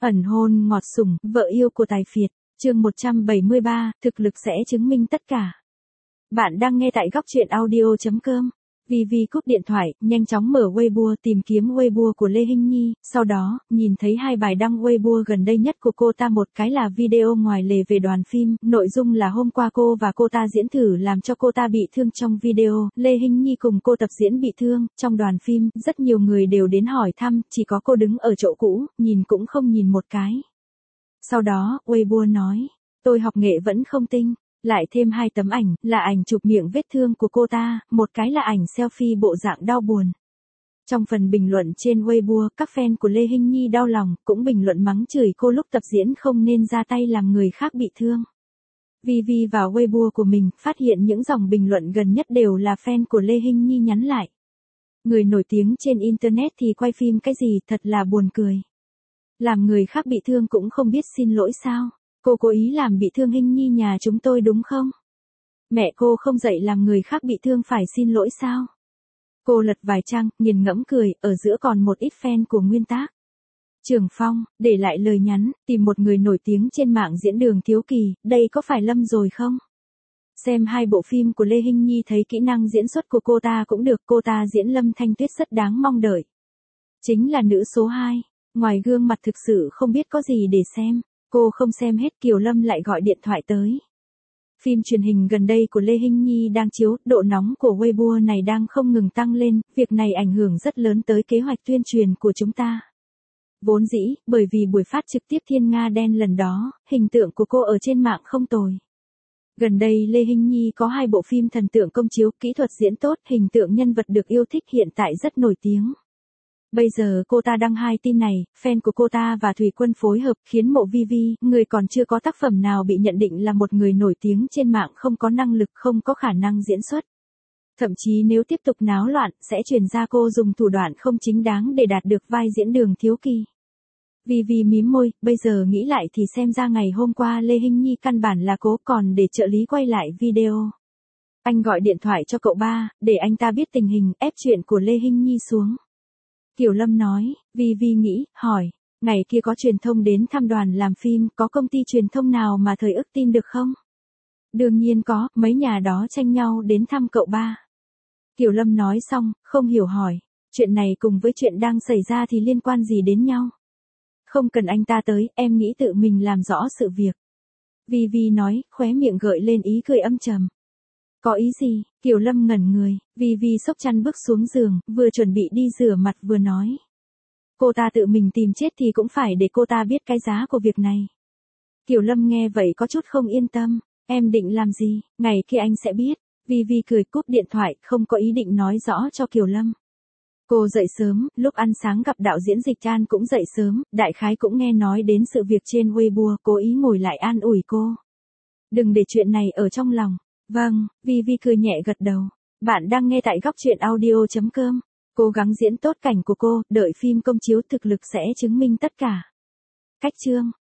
Ẩn hôn ngọt sủng, vợ yêu của tài phiệt, chương 173, thực lực sẽ chứng minh tất cả. Bạn đang nghe tại góc truyện audio.com. Vivi cúp điện thoại, nhanh chóng mở Weibo tìm kiếm Weibo của Lê Hinh Nhi, sau đó, nhìn thấy hai bài đăng Weibo gần đây nhất của cô ta, một cái là video ngoài lề về đoàn phim, nội dung là hôm qua cô và cô ta diễn thử làm cho cô ta bị thương trong video, Lê Hinh Nhi cùng cô tập diễn bị thương, trong đoàn phim, rất nhiều người đều đến hỏi thăm, chỉ có cô đứng ở chỗ cũ, nhìn cũng không nhìn một cái. Sau đó, Weibo nói, tôi học nghệ vẫn không tinh. Lại thêm hai tấm ảnh, là ảnh chụp miệng vết thương của cô ta, một cái là ảnh selfie bộ dạng đau buồn. Trong phần bình luận trên Weibo, các fan của Lê Hinh Nhi đau lòng, cũng bình luận mắng chửi cô lúc tập diễn không nên ra tay làm người khác bị thương. Vivi vào Weibo của mình, phát hiện những dòng bình luận gần nhất đều là fan của Lê Hinh Nhi nhắn lại. Người nổi tiếng trên Internet thì quay phim cái gì, thật là buồn cười. Làm người khác bị thương cũng không biết xin lỗi sao? Cô cố ý làm bị thương Hinh Nhi nhà chúng tôi đúng không? Mẹ cô không dạy làm người khác bị thương phải xin lỗi sao? Cô lật vài trang, nghiền ngẫm cười, ở giữa còn một ít fan của nguyên tác. Trường Phong, để lại lời nhắn, tìm một người nổi tiếng trên mạng diễn Đường Thiếu Kỳ, đây có phải Lâm rồi không? Xem hai bộ phim của Lê Hinh Nhi thấy kỹ năng diễn xuất của cô ta cũng được, cô ta diễn Lâm Thanh Tuyết rất đáng mong đợi. Chính là nữ số 2, ngoài gương mặt thực sự không biết có gì để xem. Cô không xem hết, Kiều Lâm lại gọi điện thoại tới. Phim truyền hình gần đây của Lê Hinh Nhi đang chiếu, độ nóng của Weibo này đang không ngừng tăng lên, việc này ảnh hưởng rất lớn tới kế hoạch tuyên truyền của chúng ta. Vốn dĩ, bởi vì buổi phát trực tiếp Thiên Nga Đen lần đó, hình tượng của cô ở trên mạng không tồi. Gần đây Lê Hinh Nhi có hai bộ phim thần tượng công chiếu, kỹ thuật diễn tốt, hình tượng nhân vật được yêu thích, hiện tại rất nổi tiếng. Bây giờ cô ta đăng hai tin này, fan của cô ta và Thủy Quân phối hợp khiến mộ Vivi, người còn chưa có tác phẩm nào bị nhận định là một người nổi tiếng trên mạng, không có năng lực, không có khả năng diễn xuất. Thậm chí nếu tiếp tục náo loạn, sẽ truyền ra cô dùng thủ đoạn không chính đáng để đạt được vai diễn Đường Thiếu Kỳ. Vivi mím môi, bây giờ nghĩ lại thì xem ra ngày hôm qua Lê Hinh Nhi căn bản là cố còn để trợ lý quay lại video. Anh gọi điện thoại cho cậu ba, để anh ta biết tình hình, ép chuyện của Lê Hinh Nhi xuống. Kiều Lâm nói, Vivi nghĩ, hỏi, ngày kia có truyền thông đến thăm đoàn làm phim, có công ty truyền thông nào mà thời ức tin được không? Đương nhiên có, mấy nhà đó tranh nhau đến thăm cậu ba. Kiều Lâm nói xong, không hiểu hỏi, chuyện này cùng với chuyện đang xảy ra thì liên quan gì đến nhau? Không cần anh ta tới, em nghĩ tự mình làm rõ sự việc. Vivi nói, khóe miệng gợi lên ý cười âm trầm. Có ý gì? Kiều Lâm ngẩn người, Vivi xốc chăn bước xuống giường, vừa chuẩn bị đi rửa mặt vừa nói. Cô ta tự mình tìm chết thì cũng phải để cô ta biết cái giá của việc này. Kiều Lâm nghe vậy có chút không yên tâm, em định làm gì, ngày kia anh sẽ biết. Vivi cười cúp điện thoại, không có ý định nói rõ cho Kiều Lâm. Cô dậy sớm, lúc ăn sáng gặp đạo diễn Dịch An cũng dậy sớm, đại khái cũng nghe nói đến sự việc trên Weibo, cố ý ngồi lại an ủi cô. Đừng để chuyện này ở trong lòng. Vâng, Vivi cười nhẹ gật đầu. Bạn đang nghe tại góc truyện audio.com. Cố gắng diễn tốt cảnh của cô, đợi phim công chiếu thực lực sẽ chứng minh tất cả. Cách chương.